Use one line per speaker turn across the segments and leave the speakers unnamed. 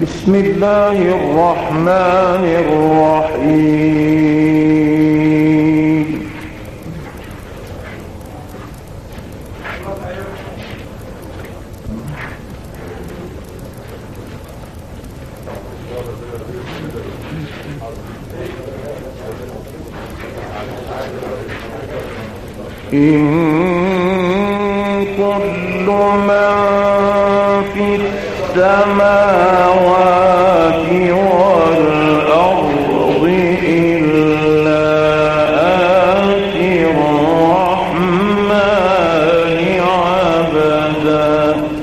بسم الله الرحمن الرحيم. إن كل من في السماوات والأرض إلا آتي الرحمن عبدا.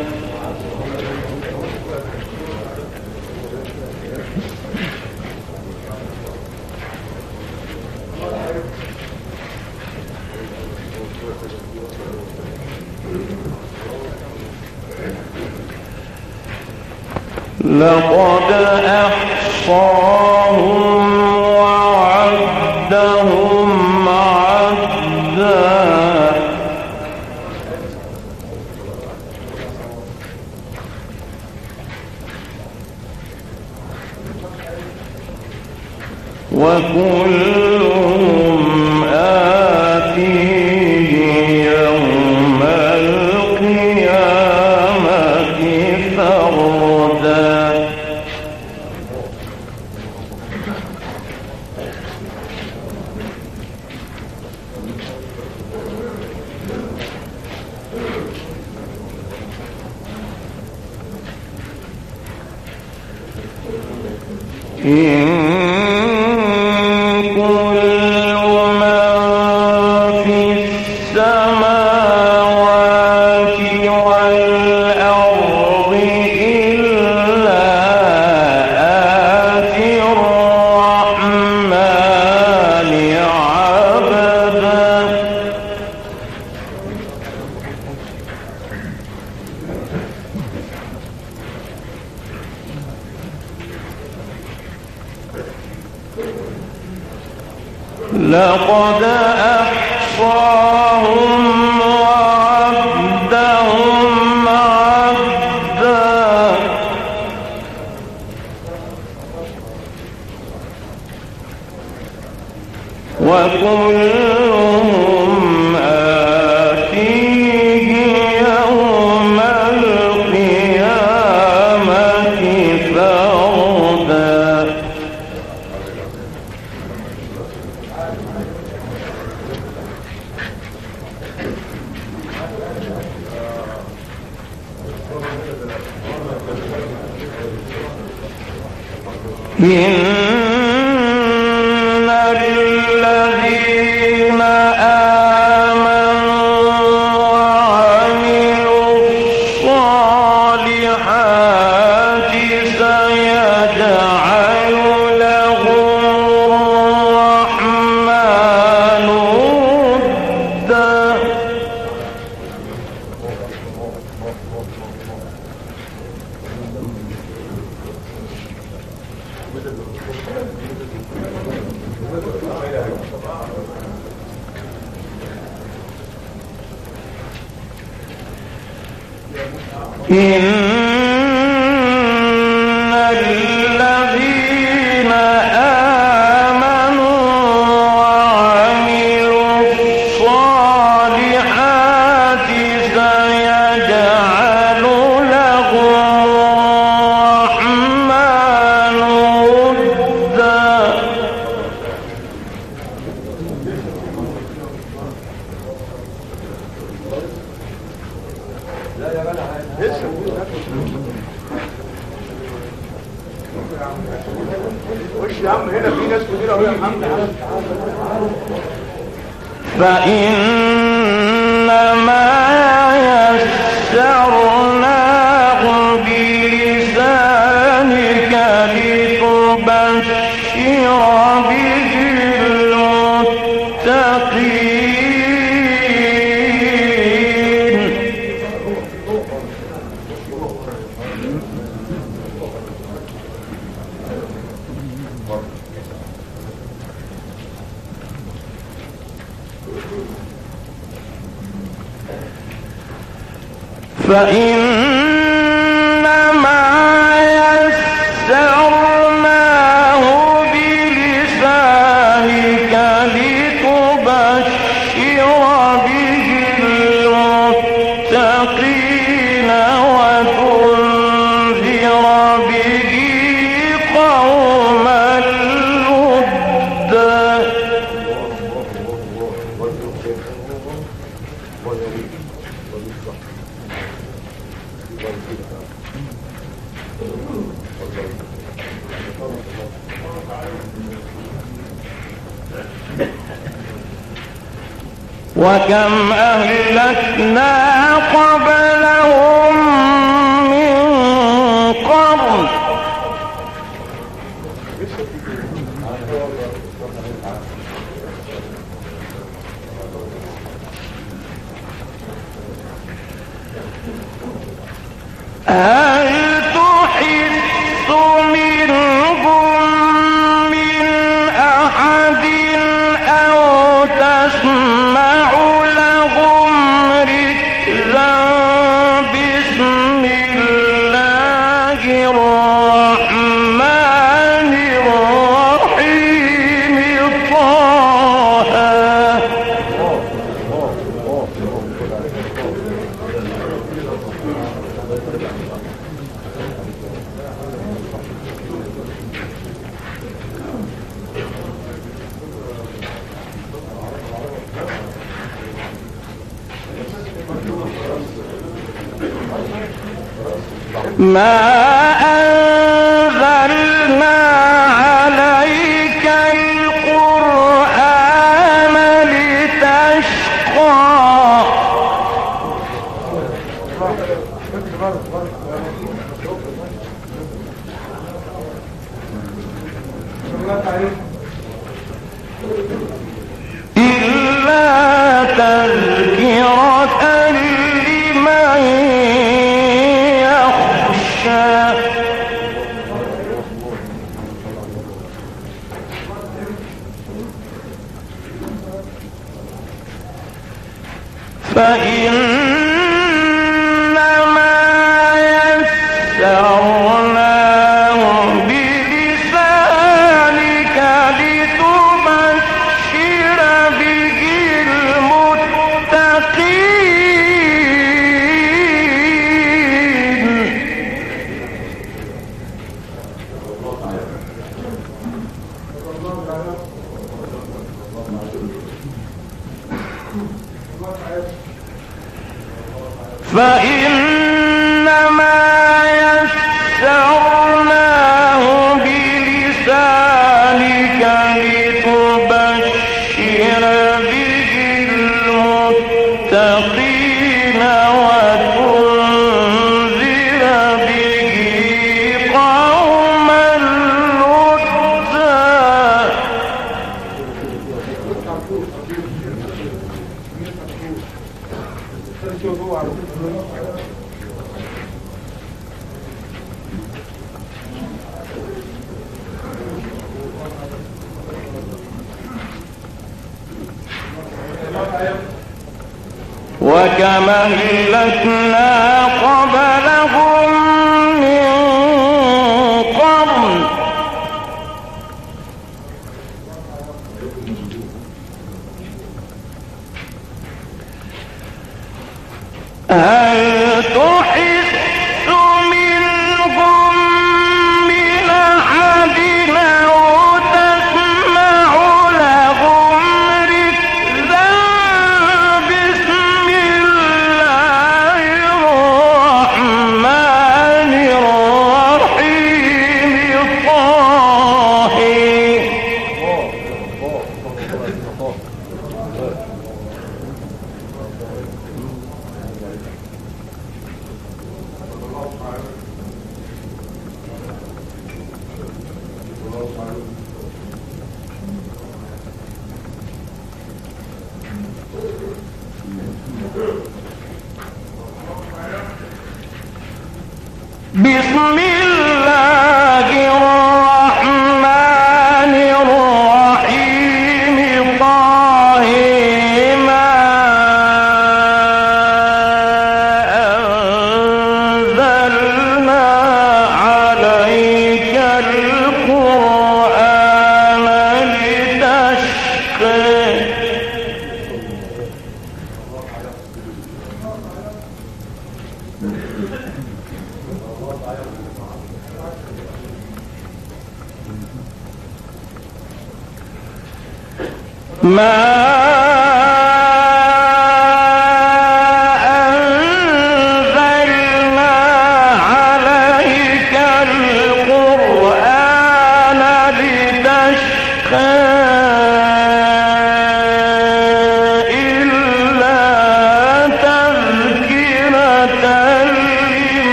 لقد أحصاهم وعدهم عدا وكلهم آتيه يوم القيامة فردا. إن كل من في السماوات والأرض إلا آتي الرحمن عبدا. لقد أحصاهم وعدهم عدا وكلهم آتيه يوم القيامة فردا. إن الذين آمنوا وعملوا الصالحات سيجعل لهم الرحمن ودا. إن الذين آمنوا وعملوا الصالحات سيجعل لهم الرحمن ودا.
وش يا عم هنا في ناس كتير قوي يا محمد.
فإنما يسرناه بلسانك لتبشر به المتقين. فإنما يسرناه وكم أهلكنا قبلهم من قرن هل تحس منهم من أحد أو تسمع لهم ركزا بسم الله الرحمن الرحيم طه ما أنزلنا عليك القرآن لتشقى إلا تذكرة لمن فإنما يسرناه بلسانك لتبشر به المتقين فإنما يسرناه بلسانك لتبشر به المتقين وتنذر به قوما وكما أهلكنا قبلهم من قرن هل تحس منهم من أحد أو تسمع لهم ركزا بسم الله الرحمن الرحيم طه بسم الله الرحمن الرحيم طه ما أنزلنا عليك القرآن لتشقى ما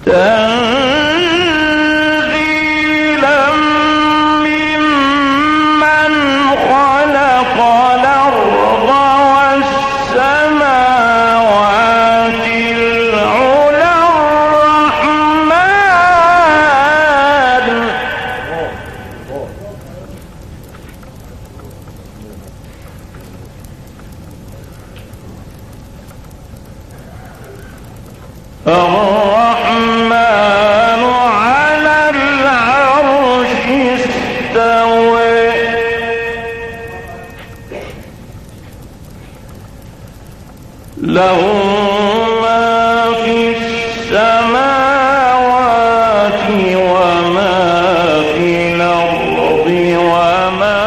تنزيلا ممن خلق الأرض والسماوات العلى الرحمن على العرش استوى له ما في السماوات وما في الأرض وما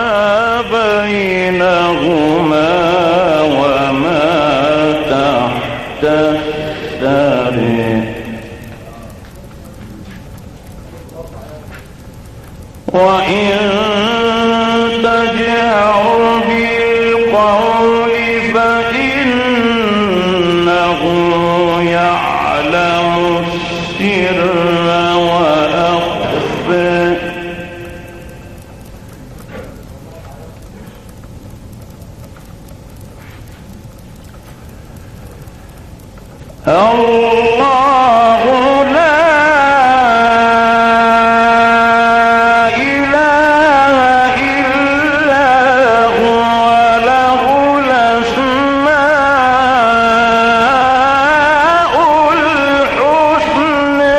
بينهما وما تحت الثرى وإن تجهر بالقول فإنه يعلم السر وأخفى الله لا إله إلا هو له الأسماء الحسنى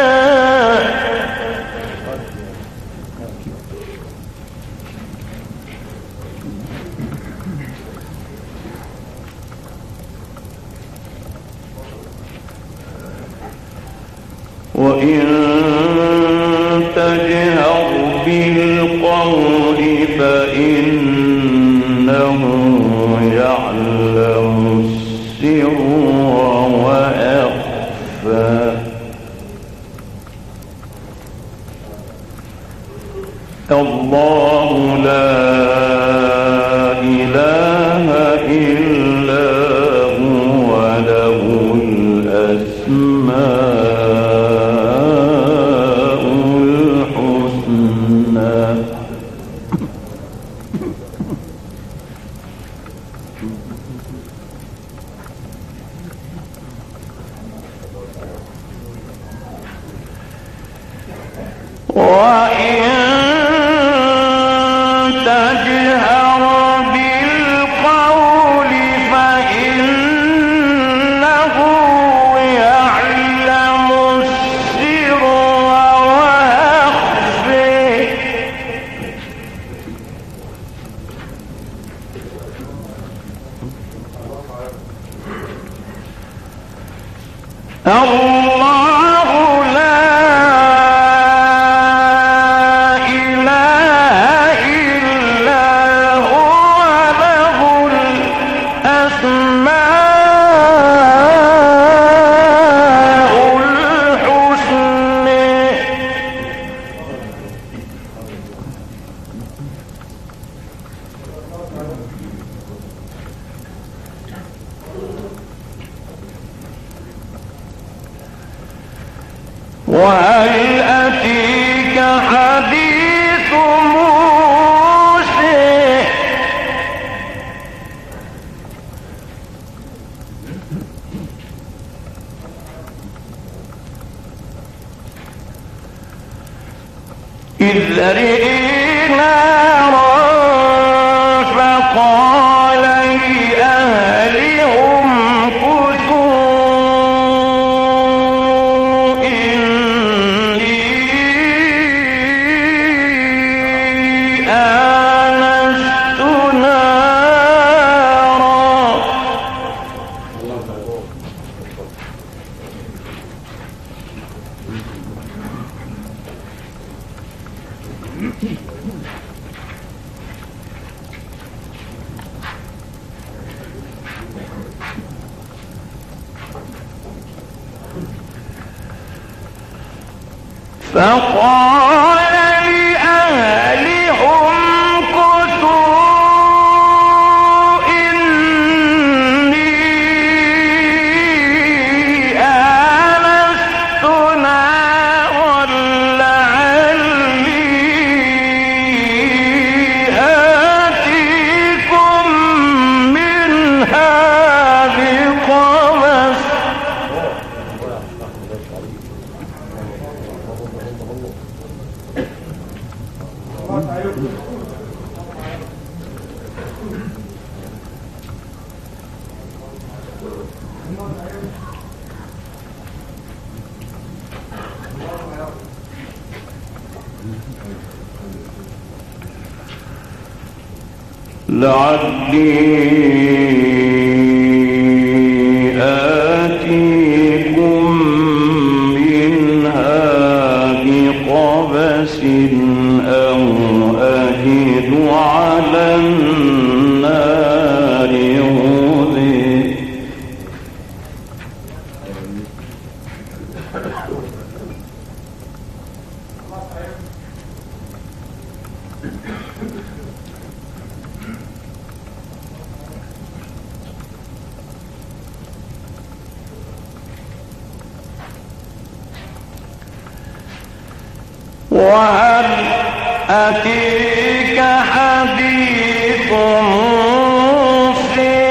وإن تجهر بالقول فإنه يعلم السر وأخفى الله لا إله إلا هو له الأسماء الحسنى وإن تجهر بالقول فإنه يعلم السر وأخفى الله لا إله إلا هو له الأسماء الحسنى وهل أتيك حديث موسى إذ رئي نارا فقال لأهلهم كثوا إني آنست نارا فقال لأهلهم كثوا إني آنست نارا لعلي آتيكم منها بقبس أو أجد على النار هدى. وهل أتيك حديث موسى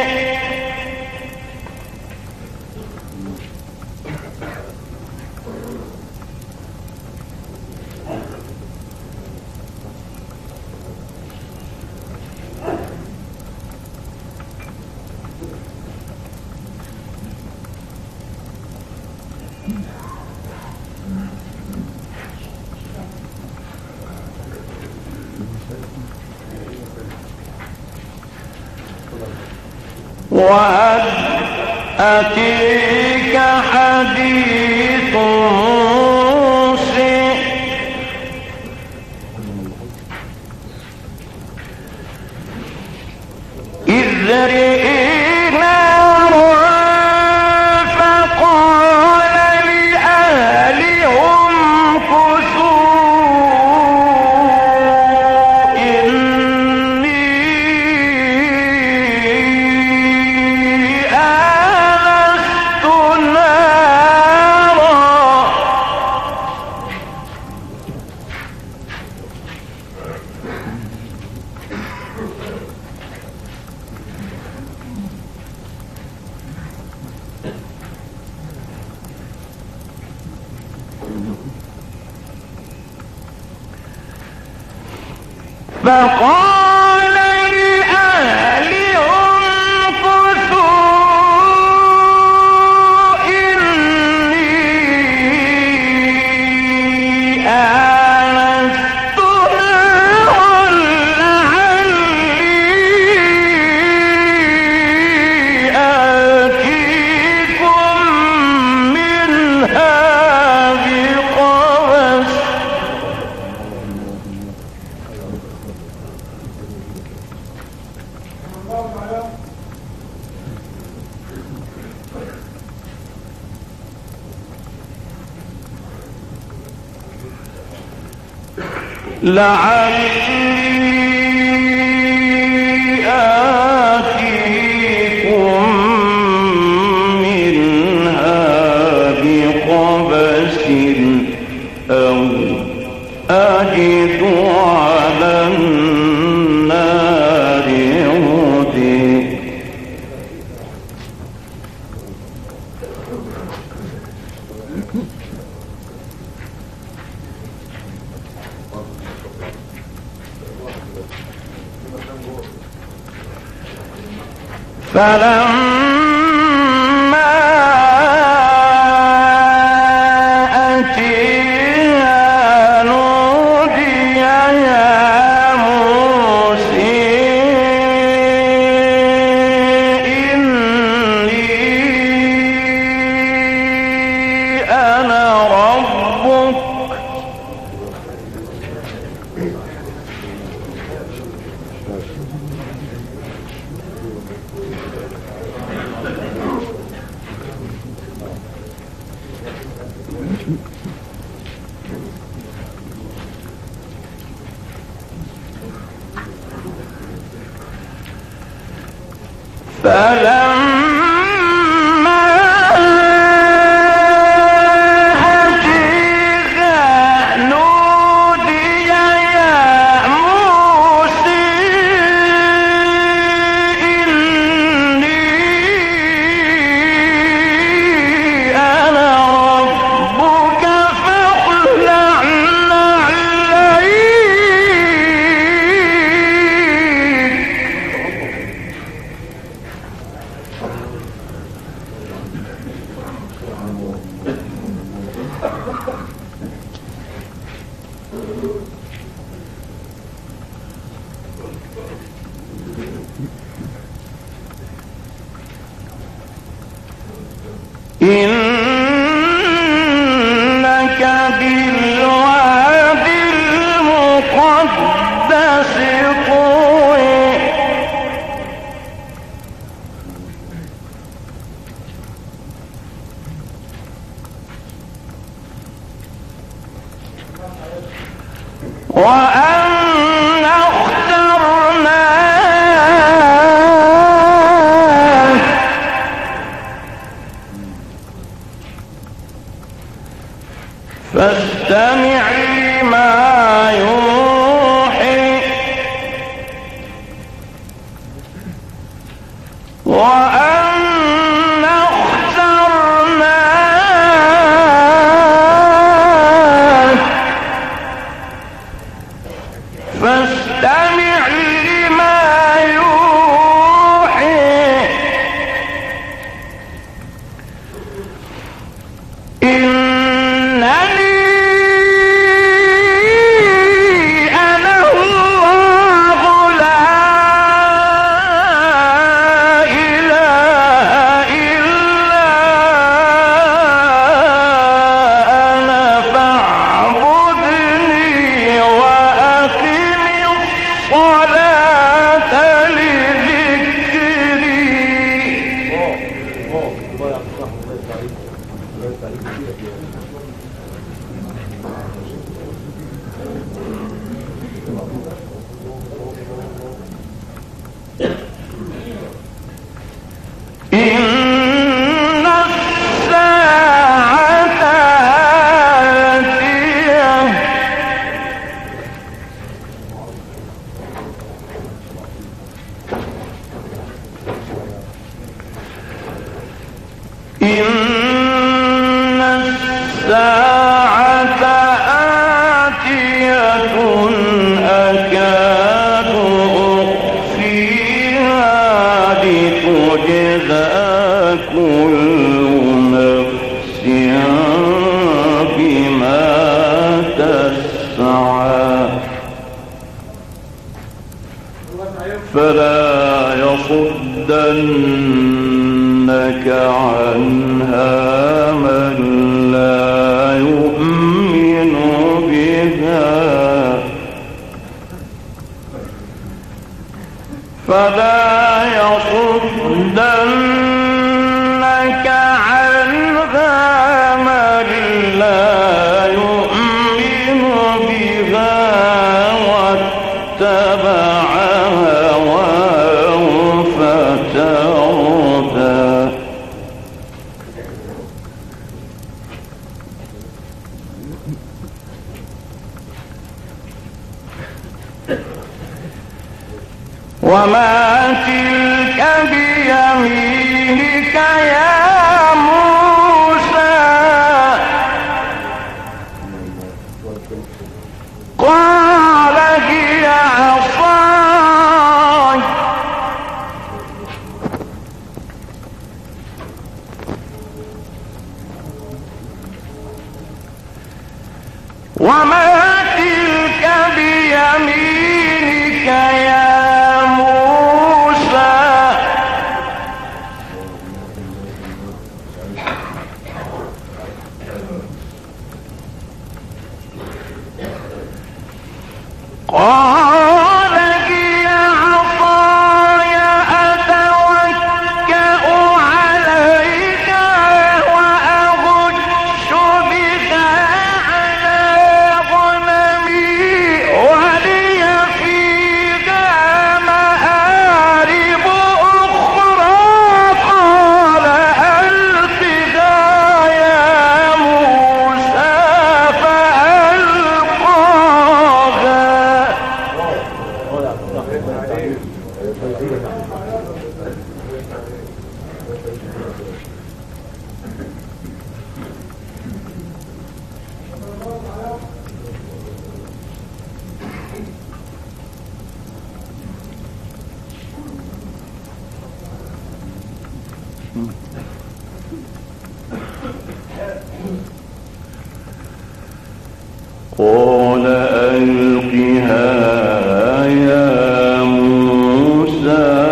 وهل أتيك حديث موسى إذ رئي نارا فقال لأهلهم كثوا إني آنست نارا فقال لأهلهم كثوا إني آنست نارا لعلي آتيكم منها بقبس لعلي آتيكم منها بقبس أو أجد على النار هدى. فلما أتيها نودي يا موسى إني أنا ربك فلما أتيها نودي يا موسى إني أنا ربك فاخلع نعليك. إنك بالواد المقدس طوي وأن اخترناك فاستمع لما يوحي وأن اخترناك فاستمع لما يوحي إنني أنا الله لا إله إلا أنا فاعبدني وأقم الصلاة لذكري. إن الساعة آتية إن الساعة آتية أكاد أخفيها لتجزى كل نفس بما تسعى فلا يصدنك عنها من لا يؤمن بها فلا يصدنك عنها من لا يؤمن بها واتبع هواه فتردى. وما تلك بيمينك يا موسى قال هي عصاي وما تلك بيمينك يا قال هي عصاي أتوكأ عليها وأهش بها على غنمي ولي فيها مآرب أخرى قال ألقها يا موسى فألقاها قال ألقها يا موسى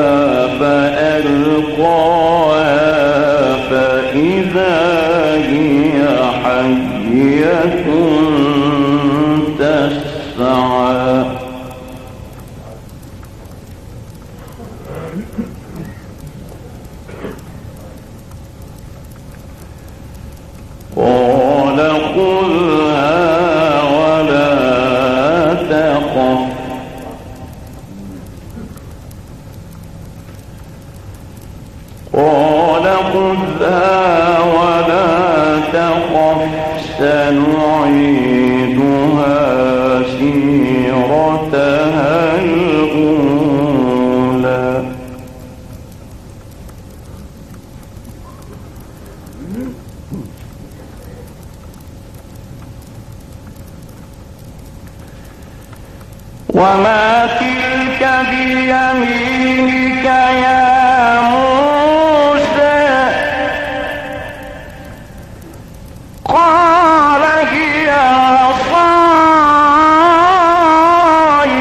قال خذها ولا تخف سنعيدها سيرتها الأولى وما تلك بيمينك يا موسى قال هي عصاي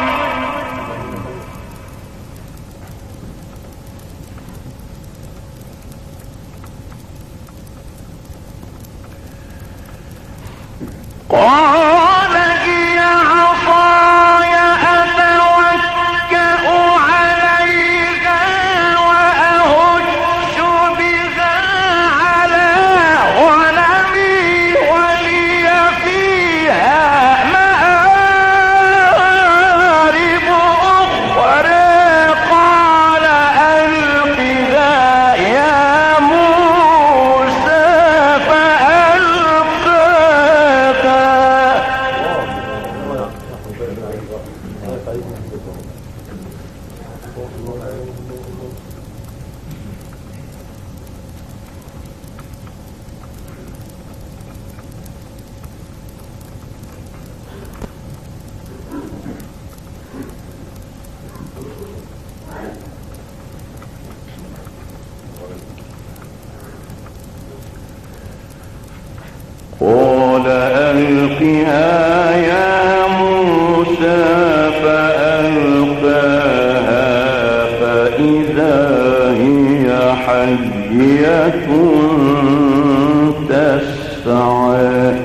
قال ألقها يا موسى فألقاها فإذا هي حية تسعى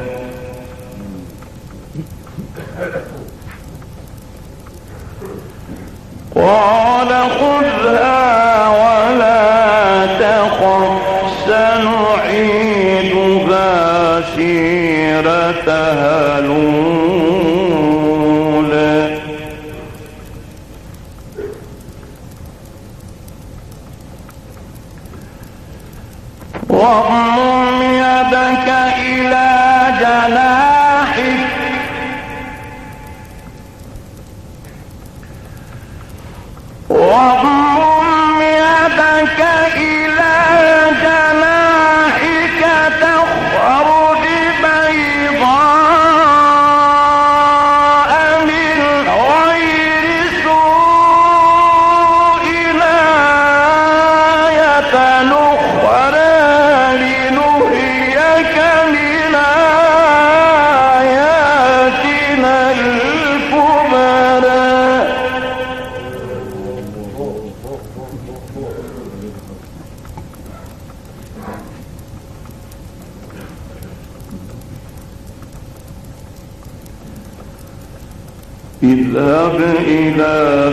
قال خذها ولا تخف سنعيدها سيرتها الأولى واضم يدك إلى جناحك واضم يدك إلى جناحك تخرج بيضاء من غير سوء آية أخرى لنريك من آياتنا الكبرى اذهب إلى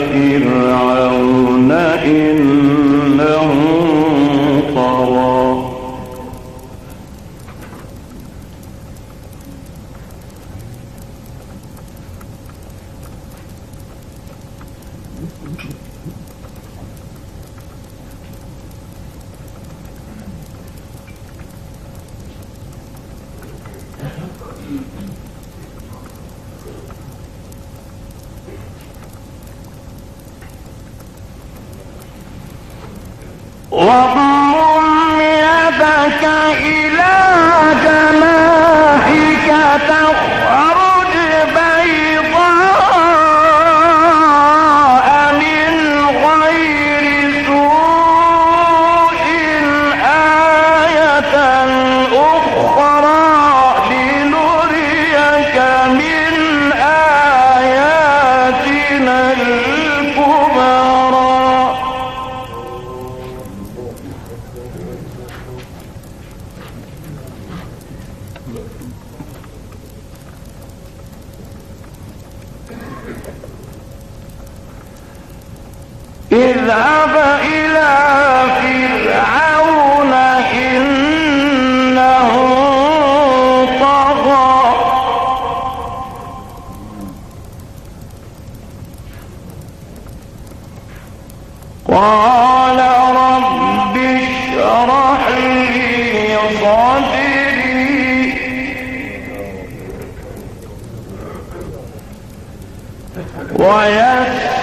فرعون إنه طغى واضم يدك إلى جناحك تخرج بيضاء من غير سوء آية أخرى لنريك من آياتنا الكبرى اذهب قال رب اشرح لي صدري ويسر